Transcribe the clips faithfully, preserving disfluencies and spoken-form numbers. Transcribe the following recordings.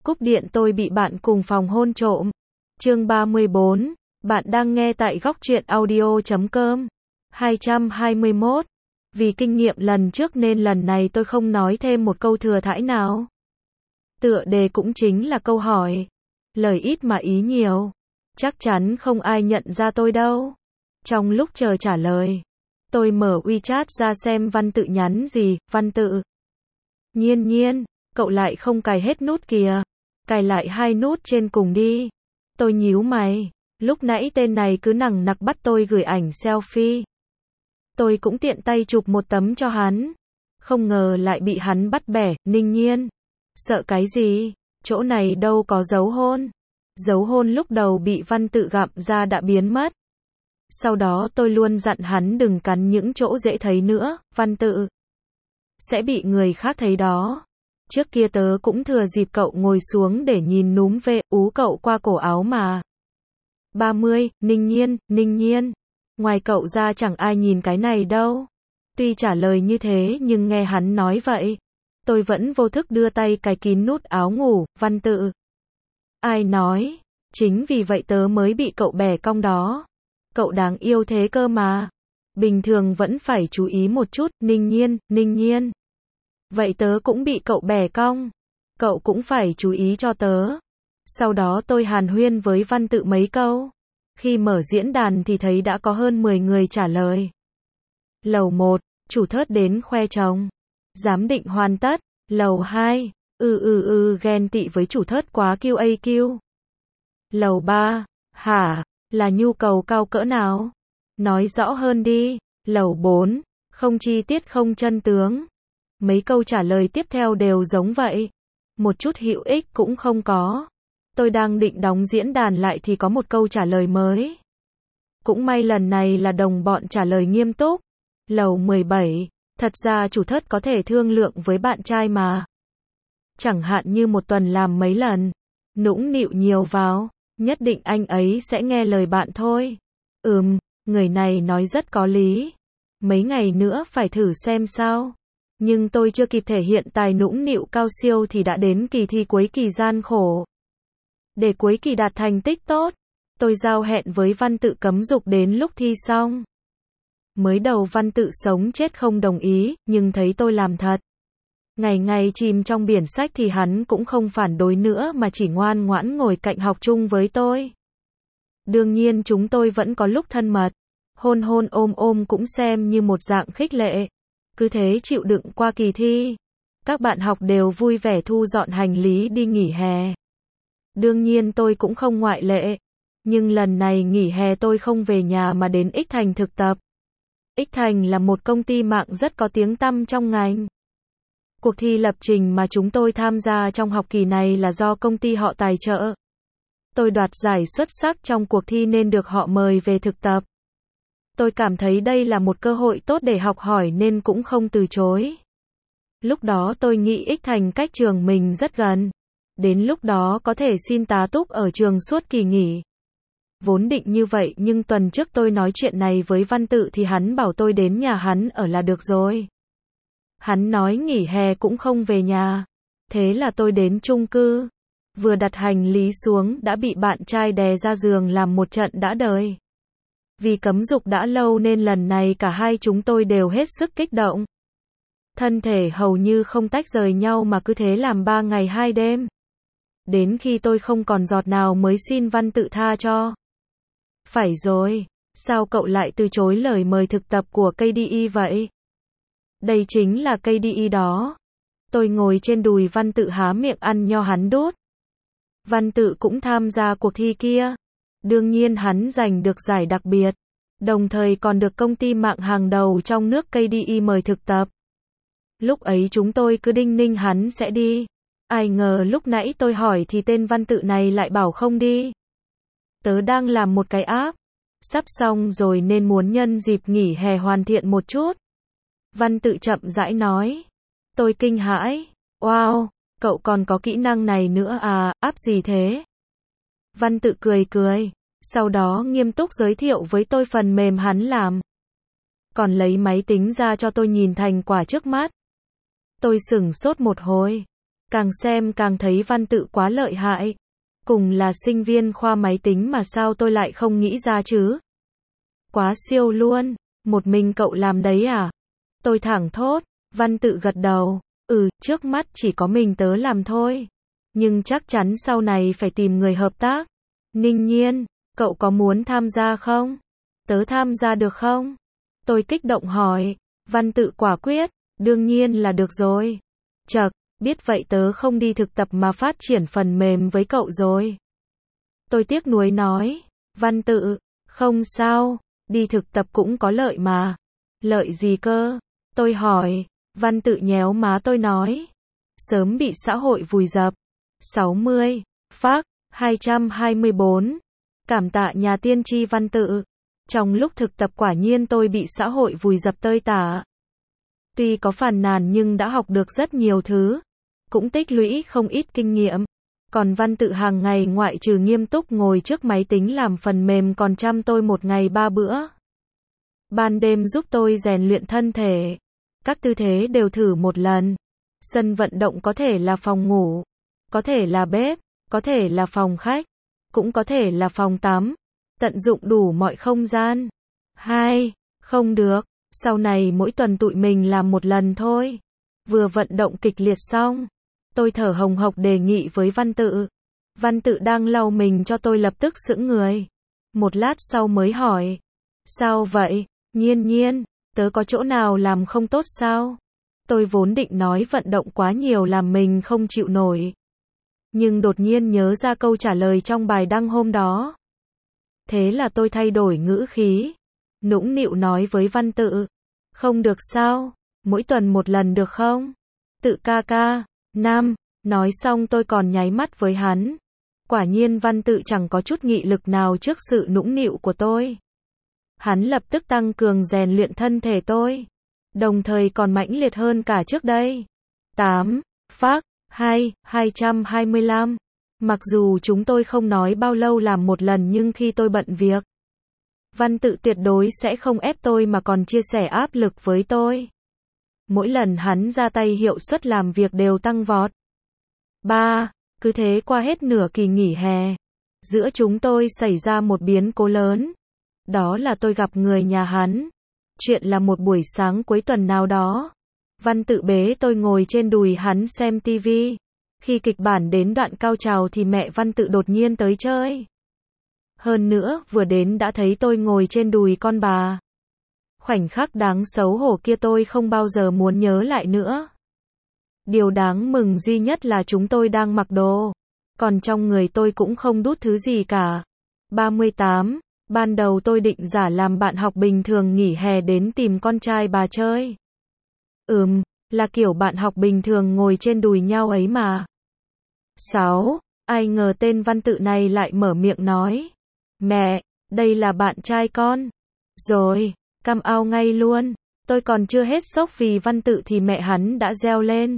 Cúp điện tôi bị bạn cùng phòng hôn trộm. Chương ba mươi bốn. Bạn đang nghe tại góc truyện audio chấm com. hai trăm hai mươi mốt. Vì kinh nghiệm lần trước nên lần này tôi không nói thêm một câu thừa thãi nào. Tựa đề cũng chính là câu hỏi. Lời ít mà ý nhiều. Chắc chắn không ai nhận ra tôi đâu. Trong lúc chờ trả lời, tôi mở WeChat ra xem Văn Tự nhắn gì. Văn Tự: Nhiên nhiên, cậu lại không cài hết nút kìa. Cài lại hai nút trên cùng đi. Tôi nhíu mày. Lúc nãy tên này cứ nằng nặc bắt tôi gửi ảnh selfie. Tôi cũng tiện tay chụp một tấm cho hắn. Không ngờ lại bị hắn bắt bẻ. Ninh nhiên, sợ cái gì? Chỗ này đâu có dấu hôn. Dấu hôn lúc đầu bị Văn Tự gặm ra đã biến mất. Sau đó tôi luôn dặn hắn đừng cắn những chỗ dễ thấy nữa. Văn Tự sẽ bị người khác thấy đó. Trước kia tớ cũng thừa dịp cậu ngồi xuống để nhìn núm ve, ú cậu qua cổ áo mà. ba mươi. Ninh nhiên, Ninh nhiên. Ngoài cậu ra chẳng ai nhìn cái này đâu. Tuy trả lời như thế nhưng nghe hắn nói vậy, tôi vẫn vô thức đưa tay cài kín nút áo ngủ. Văn Tự: Ai nói? Chính vì vậy tớ mới bị cậu bẻ cong đó. Cậu đáng yêu thế cơ mà. Bình thường vẫn phải chú ý một chút. Ninh nhiên, Ninh nhiên. Vậy tớ cũng bị cậu bẻ cong. Cậu cũng phải chú ý cho tớ. Sau đó tôi hàn huyên với Văn Tự mấy câu. Khi mở diễn đàn thì thấy đã có hơn mười người trả lời. Lầu một, chủ thớt đến khoe chồng. Giám định hoàn tất. Lầu hai, ừ ừ ừ ghen tị với chủ thớt quá quy a quy. Lầu ba, hả, là nhu cầu cao cỡ nào? Nói rõ hơn đi. Lầu bốn, không chi tiết không chân tướng. Mấy câu trả lời tiếp theo đều giống vậy. Một chút hữu ích cũng không có. Tôi đang định đóng diễn đàn lại thì có một câu trả lời mới. Cũng may lần này là đồng bọn trả lời nghiêm túc. Lầu mười bảy, thật ra chủ thớt có thể thương lượng với bạn trai mà. Chẳng hạn như một tuần làm mấy lần. Nũng nịu nhiều vào. Nhất định anh ấy sẽ nghe lời bạn thôi. Ừm, người này nói rất có lý. Mấy ngày nữa phải thử xem sao. Nhưng tôi chưa kịp thể hiện tài nũng nịu cao siêu thì đã đến kỳ thi cuối kỳ gian khổ. Để cuối kỳ đạt thành tích tốt, tôi giao hẹn với Văn Tự cấm dục đến lúc thi xong. Mới đầu Văn Tự sống chết không đồng ý, nhưng thấy tôi làm thật. Ngày ngày chìm trong biển sách thì hắn cũng không phản đối nữa mà chỉ ngoan ngoãn ngồi cạnh học chung với tôi. Đương nhiên chúng tôi vẫn có lúc thân mật. Hôn hôn ôm ôm cũng xem như một dạng khích lệ. Cứ thế chịu đựng qua kỳ thi. Các bạn học đều vui vẻ thu dọn hành lý đi nghỉ hè. Đương nhiên tôi cũng không ngoại lệ. Nhưng lần này nghỉ hè tôi không về nhà mà đến X Thành thực tập. X Thành là một công ty mạng rất có tiếng tăm trong ngành. Cuộc thi lập trình mà chúng tôi tham gia trong học kỳ này là do công ty họ tài trợ. Tôi đoạt giải xuất sắc trong cuộc thi nên được họ mời về thực tập. Tôi cảm thấy đây là một cơ hội tốt để học hỏi nên cũng không từ chối. Lúc đó tôi nghĩ X Thành cách trường mình rất gần. Đến lúc đó có thể xin tá túc ở trường suốt kỳ nghỉ. Vốn định như vậy nhưng tuần trước tôi nói chuyện này với Văn Tự thì hắn bảo tôi đến nhà hắn ở là được rồi. Hắn nói nghỉ hè cũng không về nhà. Thế là tôi đến chung cư. Vừa đặt hành lý xuống đã bị bạn trai đè ra giường làm một trận đã đời. Vì cấm dục đã lâu nên lần này cả hai chúng tôi đều hết sức kích động. Thân thể hầu như không tách rời nhau mà cứ thế làm ba ngày hai đêm. Đến khi tôi không còn giọt nào mới xin Văn Tự tha cho. Phải rồi, sao cậu lại từ chối lời mời thực tập của ca đê e vậy? Đây chính là ca đê e đó. Tôi ngồi trên đùi Văn Tự há miệng ăn nho hắn đút. Văn Tự cũng tham gia cuộc thi kia. Đương nhiên hắn giành được giải đặc biệt. Đồng thời còn được công ty mạng hàng đầu trong nước ca đê e mời thực tập. Lúc ấy chúng tôi cứ đinh ninh hắn sẽ đi. Ai ngờ lúc nãy tôi hỏi thì tên Văn Tự này lại bảo không đi. Tớ đang làm một cái app. Sắp xong rồi nên muốn nhân dịp nghỉ hè hoàn thiện một chút. Văn Tự chậm rãi nói. Tôi kinh hãi. Wow, cậu còn có kỹ năng này nữa à, app gì thế? Văn Tự cười cười. Sau đó nghiêm túc giới thiệu với tôi phần mềm hắn làm. Còn lấy máy tính ra cho tôi nhìn thành quả trước mắt. Tôi sửng sốt một hồi. Càng xem càng thấy Văn Tự quá lợi hại. Cùng là sinh viên khoa máy tính mà sao tôi lại không nghĩ ra chứ? Quá siêu luôn, một mình cậu làm đấy à? Tôi thẳng thốt, Văn Tự gật đầu, ừ, trước mắt chỉ có mình tớ làm thôi. Nhưng chắc chắn sau này phải tìm người hợp tác. Ninh Nhiên, cậu có muốn tham gia không? Tớ tham gia được không? Tôi kích động hỏi, Văn Tự quả quyết, đương nhiên là được rồi. Chậc, biết vậy tớ không đi thực tập mà phát triển phần mềm với cậu rồi. Tôi tiếc nuối nói, Văn Tự, không sao, đi thực tập cũng có lợi mà. Lợi gì cơ? Tôi hỏi, Văn Tự nhéo má tôi nói, sớm bị xã hội vùi dập. sáu mươi, phác, hai trăm hai mươi bốn. Cảm tạ nhà tiên tri Văn Tự. Trong lúc thực tập quả nhiên tôi bị xã hội vùi dập tơi tả. Tuy có phàn nàn nhưng đã học được rất nhiều thứ. Cũng tích lũy không ít kinh nghiệm. Còn Văn Tự hàng ngày ngoại trừ nghiêm túc ngồi trước máy tính làm phần mềm còn chăm tôi một ngày ba bữa. Ban đêm giúp tôi rèn luyện thân thể. Các tư thế đều thử một lần. Sân vận động có thể là phòng ngủ, có thể là bếp, có thể là phòng khách, cũng có thể là phòng tắm. Tận dụng đủ mọi không gian. Hai, không được, sau này mỗi tuần tụi mình làm một lần thôi. Vừa vận động kịch liệt xong, tôi thở hồng hộc đề nghị với Văn Tự. Văn Tự đang lau mình cho tôi lập tức sững người. Một lát sau mới hỏi, sao vậy? Nhiên Nhiên, tớ có chỗ nào làm không tốt sao? Tôi vốn định nói vận động quá nhiều làm mình không chịu nổi. Nhưng đột nhiên nhớ ra câu trả lời trong bài đăng hôm đó. Thế là tôi thay đổi ngữ khí. Nũng nịu nói với Văn Tự. Không được sao? Mỗi tuần một lần được không? Tự ca ca. Nam. Nói xong tôi còn nháy mắt với hắn. Quả nhiên Văn Tự chẳng có chút nghị lực nào trước sự nũng nịu của tôi. Hắn lập tức tăng cường rèn luyện thân thể tôi. Đồng thời còn mãnh liệt hơn cả trước đây. tám. Phác. hai, hai trăm hai mươi lăm. Mặc dù chúng tôi không nói bao lâu làm một lần nhưng khi tôi bận việc, Văn Tự tuyệt đối sẽ không ép tôi mà còn chia sẻ áp lực với tôi. Mỗi lần hắn ra tay hiệu suất làm việc đều tăng vọt. ba. Cứ thế qua hết nửa kỳ nghỉ hè. Giữa chúng tôi xảy ra một biến cố lớn. Đó là tôi gặp người nhà hắn. Chuyện là một buổi sáng cuối tuần nào đó. Văn Tự bế tôi ngồi trên đùi hắn xem tivi. Khi kịch bản đến đoạn cao trào thì mẹ Văn Tự đột nhiên tới chơi. Hơn nữa, vừa đến đã thấy tôi ngồi trên đùi con bà. Khoảnh khắc đáng xấu hổ kia tôi không bao giờ muốn nhớ lại nữa. Điều đáng mừng duy nhất là chúng tôi đang mặc đồ. Còn trong người tôi cũng không đút thứ gì cả. ba mươi tám. Ban đầu tôi định giả làm bạn học bình thường nghỉ hè đến tìm con trai bà chơi. Ừm, là kiểu bạn học bình thường ngồi trên đùi nhau ấy mà. sáu. Ai ngờ tên Văn Tự này lại mở miệng nói. Mẹ, đây là bạn trai con. Rồi, cam ao ngay luôn. Tôi còn chưa hết sốc vì Văn Tự thì mẹ hắn đã reo lên.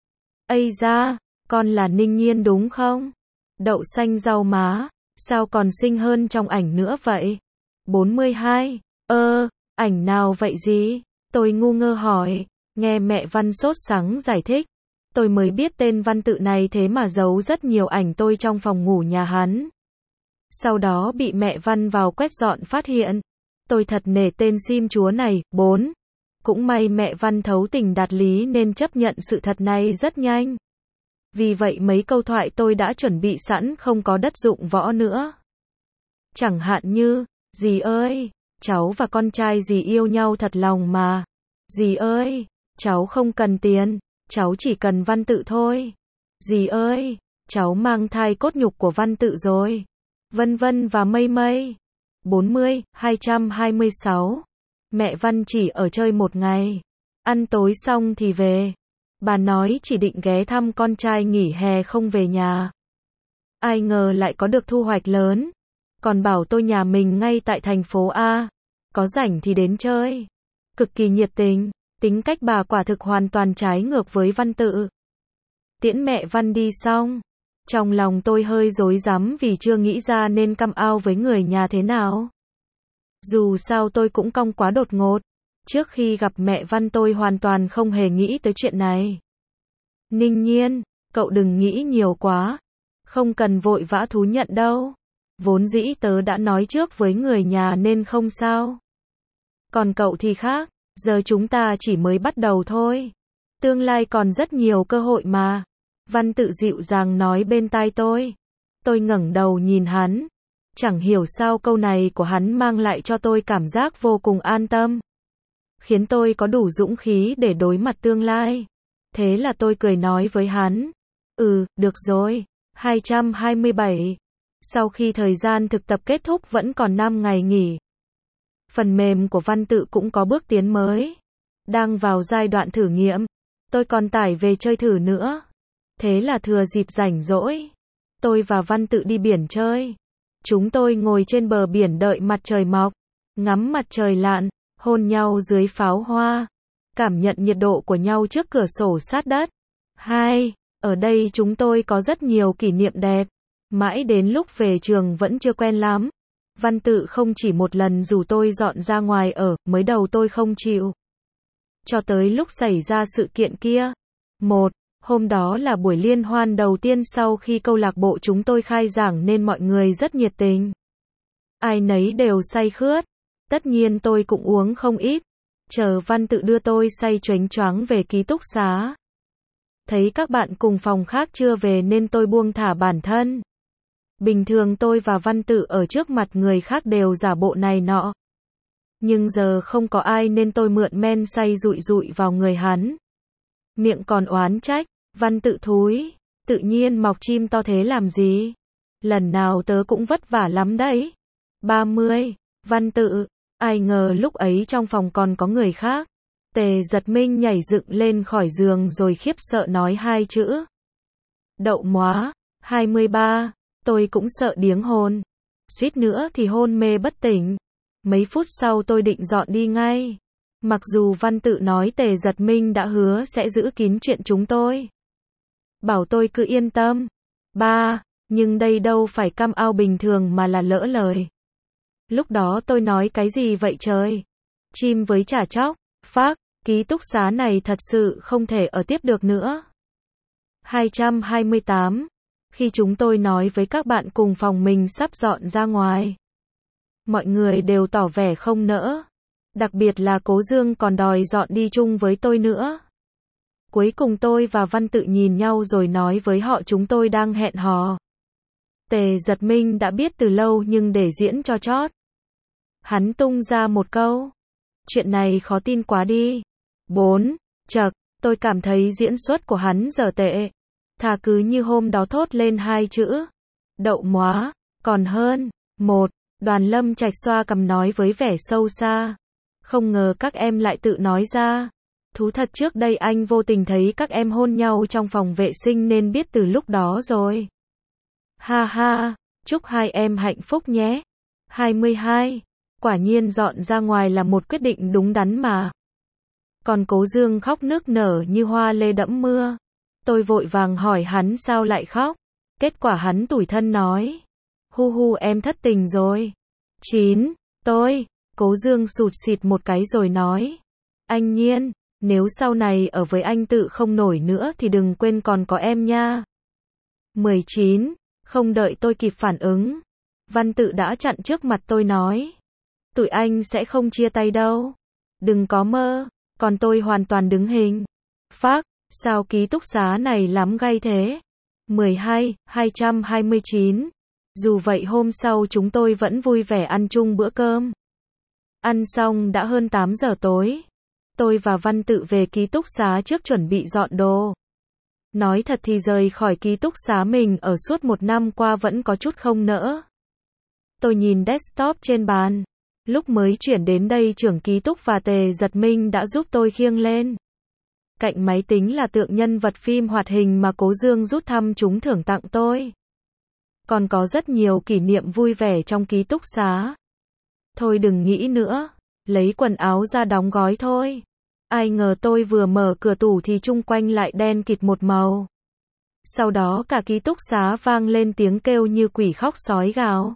Ây da, con là Ninh Nhiên đúng không? Đậu xanh rau má, sao còn xinh hơn trong ảnh nữa vậy? bốn mươi hai. Ơ, ảnh nào vậy gì? Tôi ngu ngơ hỏi, nghe mẹ Văn sốt sắng giải thích. Tôi mới biết tên Văn Tự này thế mà giấu rất nhiều ảnh tôi trong phòng ngủ nhà hắn. Sau đó bị mẹ Văn vào quét dọn phát hiện. Tôi thật nể tên sim chúa này. bốn. Cũng may mẹ Văn thấu tình đạt lý nên chấp nhận sự thật này rất nhanh. Vì vậy mấy câu thoại tôi đã chuẩn bị sẵn không có đất dụng võ nữa. Chẳng hạn như, dì ơi, cháu và con trai dì yêu nhau thật lòng mà. Dì ơi, cháu không cần tiền, cháu chỉ cần Văn Tự thôi. Dì ơi, cháu mang thai cốt nhục của Văn Tự rồi. Vân vân và mây mây. bốn mươi, hai trăm hai mươi sáu. Mẹ Văn chỉ ở chơi một ngày. Ăn tối xong thì về. Bà nói chỉ định ghé thăm con trai nghỉ hè không về nhà. Ai ngờ lại có được thu hoạch lớn. Còn bảo tôi nhà mình ngay tại thành phố A. Có rảnh thì đến chơi. Cực kỳ nhiệt tình. Tính cách bà quả thực hoàn toàn trái ngược với Văn Tự. Tiễn mẹ Văn đi xong. Trong lòng tôi hơi rối rắm vì chưa nghĩ ra nên căm ao với người nhà thế nào. Dù sao tôi cũng cong quá đột ngột. Trước khi gặp mẹ Văn tôi hoàn toàn không hề nghĩ tới chuyện này. Ninh Nhiên, Cậu đừng nghĩ nhiều quá. Không cần vội vã thú nhận đâu. Vốn dĩ tớ đã nói trước với người nhà nên không sao. Còn cậu thì khác, giờ chúng ta chỉ mới bắt đầu thôi. Tương lai còn rất nhiều cơ hội mà. Văn Tự dịu dàng nói bên tai tôi. Tôi ngẩng đầu nhìn hắn. Chẳng hiểu sao câu này của hắn mang lại cho tôi cảm giác vô cùng an tâm. Khiến tôi có đủ dũng khí để đối mặt tương lai. Thế là tôi cười nói với hắn. Ừ, được rồi. hai trăm hai mươi bảy. Sau khi thời gian thực tập kết thúc vẫn còn năm ngày nghỉ. Phần mềm của Văn Tự cũng có bước tiến mới. Đang vào giai đoạn thử nghiệm. Tôi còn tải về chơi thử nữa. Thế là thừa dịp rảnh rỗi. Tôi và Văn Tự đi biển chơi. Chúng tôi ngồi trên bờ biển đợi mặt trời mọc. Ngắm mặt trời lặn. Hôn nhau dưới pháo hoa. Cảm nhận nhiệt độ của nhau trước cửa sổ sát đất. Hai. Ở đây chúng tôi có rất nhiều kỷ niệm đẹp. Mãi đến lúc về trường vẫn chưa quen lắm. Văn Tự không chỉ một lần rủ tôi dọn ra ngoài ở, mới đầu tôi không chịu. Cho tới lúc xảy ra sự kiện kia. Một, hôm đó là buổi liên hoan đầu tiên sau khi câu lạc bộ chúng tôi khai giảng nên mọi người rất nhiệt tình. Ai nấy đều say khướt. Tất nhiên tôi cũng uống không ít. Chờ Văn Tự đưa tôi say choáng choáng về ký túc xá. Thấy các bạn cùng phòng khác chưa về nên tôi buông thả bản thân. Bình thường tôi và Văn Tự ở trước mặt người khác đều giả bộ này nọ. Nhưng giờ không có ai nên tôi mượn men say dụi dụi vào người hắn. Miệng còn oán trách, Văn Tự thúi, tự nhiên mọc chim to thế làm gì? Lần nào tớ cũng vất vả lắm đấy. ba mươi, Văn Tự, ai ngờ lúc ấy trong phòng còn có người khác. Tề Giật Minh nhảy dựng lên khỏi giường rồi khiếp sợ nói hai chữ. Đậu móa, hai mươi ba, tôi cũng sợ điếng hồn. Suýt nữa thì hôn mê bất tỉnh. Mấy phút sau tôi định dọn đi ngay. Mặc dù Văn Tự nói Tề Giật Minh đã hứa sẽ giữ kín chuyện chúng tôi. Bảo tôi cứ yên tâm. Ba, nhưng đây đâu phải cam ao bình thường mà là lỡ lời. Lúc đó tôi nói cái gì vậy trời? Chim với chả chóc, phác, ký túc xá này thật sự không thể ở tiếp được nữa. hai trăm hai mươi tám. Khi chúng tôi nói với các bạn cùng phòng mình sắp dọn ra ngoài. Mọi người đều tỏ vẻ không nỡ. Đặc biệt là Cố Dương còn đòi dọn đi chung với tôi nữa. Cuối cùng tôi và Văn Tự nhìn nhau rồi nói với họ chúng tôi đang hẹn hò. Tề Giật Minh đã biết từ lâu nhưng để diễn cho chót. Hắn tung ra một câu. Chuyện này khó tin quá đi. Bốn. Chậc, tôi cảm thấy diễn xuất của hắn dở tệ. Thà cứ như hôm đó thốt lên hai chữ. Đậu móa, còn hơn. Một. Đoàn Lâm Trạch xoa cằm nói với vẻ sâu xa. Không ngờ các em lại tự nói ra. Thú thật trước đây anh vô tình thấy các em hôn nhau trong phòng vệ sinh nên biết từ lúc đó rồi. Ha ha, chúc hai em hạnh phúc nhé. hai mươi hai. Quả nhiên dọn ra ngoài là một quyết định đúng đắn mà. Còn Cố Dương khóc nức nở như hoa lê đẫm mưa. Tôi vội vàng hỏi hắn sao lại khóc. Kết quả hắn tủi thân nói. Hu hu em thất tình rồi. Chín. Tôi. Cố Dương sụt sịt một cái rồi nói. Anh Nhiên, nếu sau này ở với anh Tự không nổi nữa thì đừng quên còn có em nha. mười chín. Không đợi tôi kịp phản ứng. Văn Tự đã chặn trước mặt tôi nói. Tụi anh sẽ không chia tay đâu. Đừng có mơ. Còn tôi hoàn toàn đứng hình. Phác, sao ký túc xá này lắm gay thế? mười hai, hai trăm hai mươi chín. Dù vậy hôm sau chúng tôi vẫn vui vẻ ăn chung bữa cơm. Ăn xong đã hơn tám giờ tối. Tôi và Văn Tự về ký túc xá trước chuẩn bị dọn đồ. Nói thật thì rời khỏi ký túc xá mình ở suốt một năm qua vẫn có chút không nỡ. Tôi nhìn desktop trên bàn. Lúc mới chuyển đến đây trưởng ký túc và Tề Giật Minh đã giúp tôi khiêng lên. Cạnh máy tính là tượng nhân vật phim hoạt hình mà Cố Dương rút thăm trúng thưởng tặng tôi. Còn có rất nhiều kỷ niệm vui vẻ trong ký túc xá. Thôi đừng nghĩ nữa, lấy quần áo ra đóng gói thôi. Ai ngờ tôi vừa mở cửa tủ thì chung quanh lại đen kịt một màu. Sau đó cả ký túc xá vang lên tiếng kêu như quỷ khóc sói gào.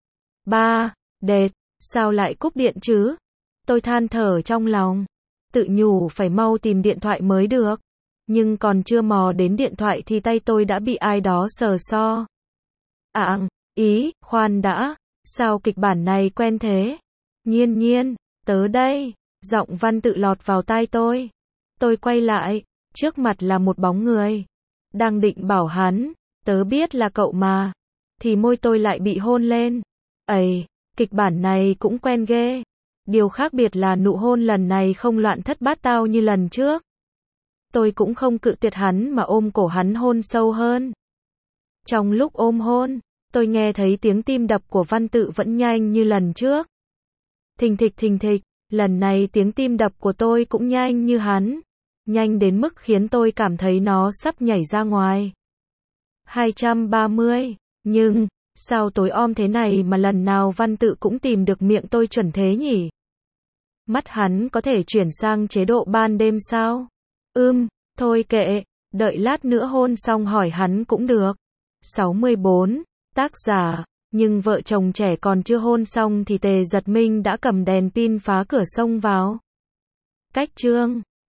Ba, đệt, sao lại cúp điện chứ? Tôi than thở trong lòng. Tự nhủ phải mau tìm điện thoại mới được. Nhưng còn chưa mò đến điện thoại thì tay tôi đã bị ai đó sờ so. À, ý, khoan đã, sao kịch bản này quen thế? Nhiên nhiên, tớ đây, giọng Văn Tự lọt vào tai tôi. Tôi quay lại, trước mặt là một bóng người. Đang định bảo hắn, tớ biết là cậu mà. Thì môi tôi lại bị hôn lên. Ây, kịch bản này cũng quen ghê. Điều khác biệt là nụ hôn lần này không loạn thất bát tao như lần trước. Tôi cũng không cự tuyệt hắn mà ôm cổ hắn hôn sâu hơn. Trong lúc ôm hôn, tôi nghe thấy tiếng tim đập của Văn Tự vẫn nhanh như lần trước. Thình thịch thình thịch, lần này tiếng tim đập của tôi cũng nhanh như hắn. Nhanh đến mức khiến tôi cảm thấy nó sắp nhảy ra ngoài. hai trăm ba mươi, nhưng, sao tối om thế này mà lần nào Văn Tự cũng tìm được miệng tôi chuẩn thế nhỉ? Mắt hắn có thể chuyển sang chế độ ban đêm sao? Ưm, thôi kệ, đợi lát nữa hôn xong hỏi hắn cũng được. sáu mươi bốn, tác giả, nhưng vợ chồng trẻ còn chưa hôn xong thì Tề Giật Minh đã cầm đèn pin phá cửa xông vào. Cách chương